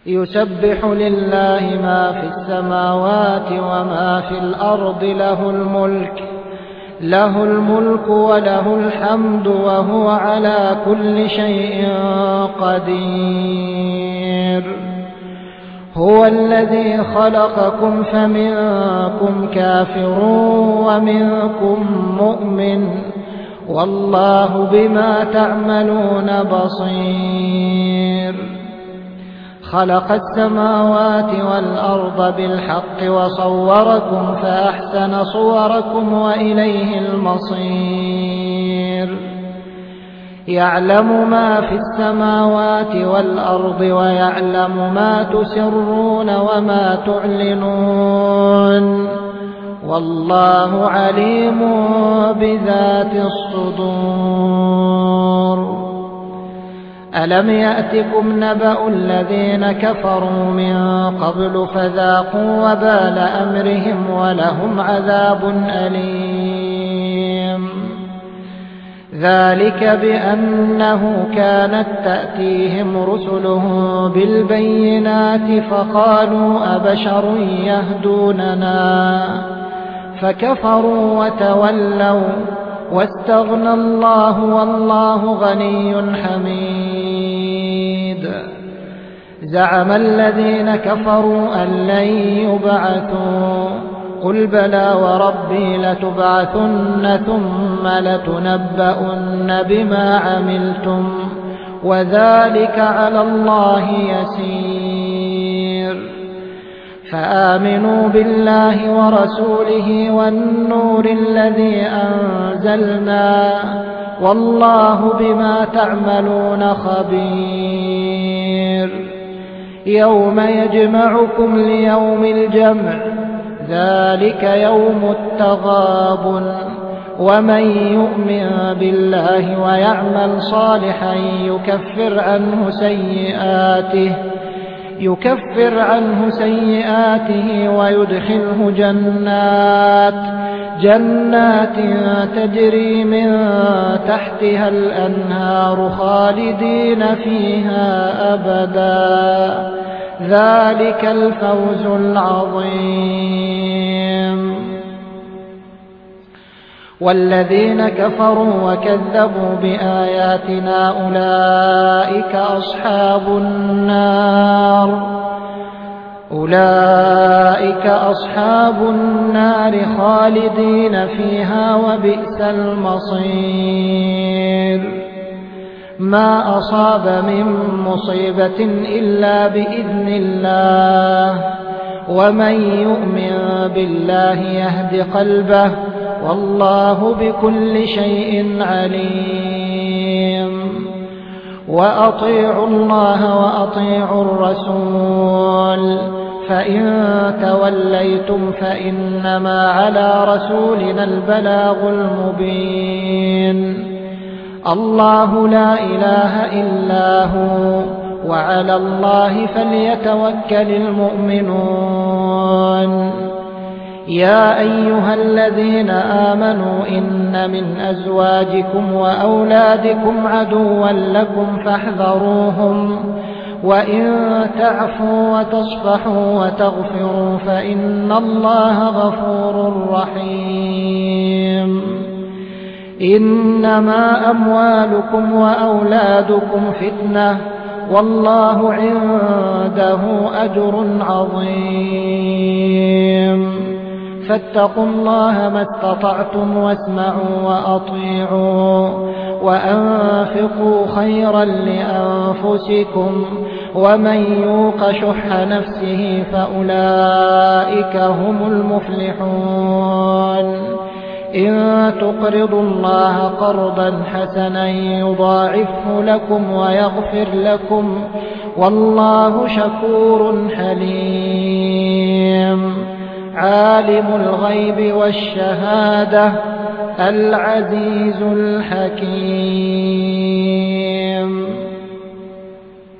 يسبح لله ما في السماوات وما في الأرض، له الملك وله الحمد وهو على كل شيء قدير. هو الذي خلقكم فمنكم كافر ومنكم مؤمن، والله بما تعملون بصير. خلق السماوات والأرض بالحق وصوركم فأحسن صوركم وإليه المصير. يعلم ما في السماوات والأرض ويعلم ما تسرون وما تعلنون، والله عليم بذات الصدور. ألم يأتكم نبأ الذين كفروا من قبل فذاقوا وبال أمرهم ولهم عذاب أليم. ذلك بأنه كانت تأتيهم رسلهم بالبينات فقالوا أبشر يهدوننا، فكفروا وتولوا واستغنى الله والله غني حميد. زعم الذين كفروا أن لن يبعثوا، قل بلى وربي لتبعثن ثم لتنبؤن بما عملتم وذلك على الله يسير. فآمنوا بالله ورسوله والنور الذي أنزلنا، والله بما تعملون خبير. يوم يجمعكم ليوم الجمع، ذلك يوم التغابن، ومن يؤمن بالله ويعمل صالحا يكفر عنه سيئاته ويدخله جنات تجري من تحتها الأنهار خالدين فيها أبدا، ذلك الفوز العظيم. والذين كفروا وكذبوا بآياتنا أولئك أصحاب النار خالدين فيها وبئس المصير. ما أصاب من مصيبة إلا بإذن الله، ومن يؤمن بالله يهد قلبه، والله بكل شيء عليم. وأطيعوا الله وأطيعوا الرسول، فإن توليتم فإنما على رسولنا البلاغ المبين. الله لا إله إلا هو، وعلى الله فليتوكل المؤمنون. يا أيها الذين آمنوا إن من أزواجكم وأولادكم عدوا لكم فاحذروهم، وإن تعفوا وتصفحوا وتغفروا فإن الله غفور رحيم. إنما أموالكم وأولادكم فتنة، والله عنده أجر عظيم. فاتقوا الله ما استطعتم واسمعوا وأطيعوا وأنفقوا خيرا لأنفسكم، ومن يوق شح نفسه فأولئك هم المفلحون. إن تقرضوا الله قرضا حسنا يضاعفه لكم ويغفر لكم، والله شكور حليم. عالم الغيب والشهادة العزيز الحكيم.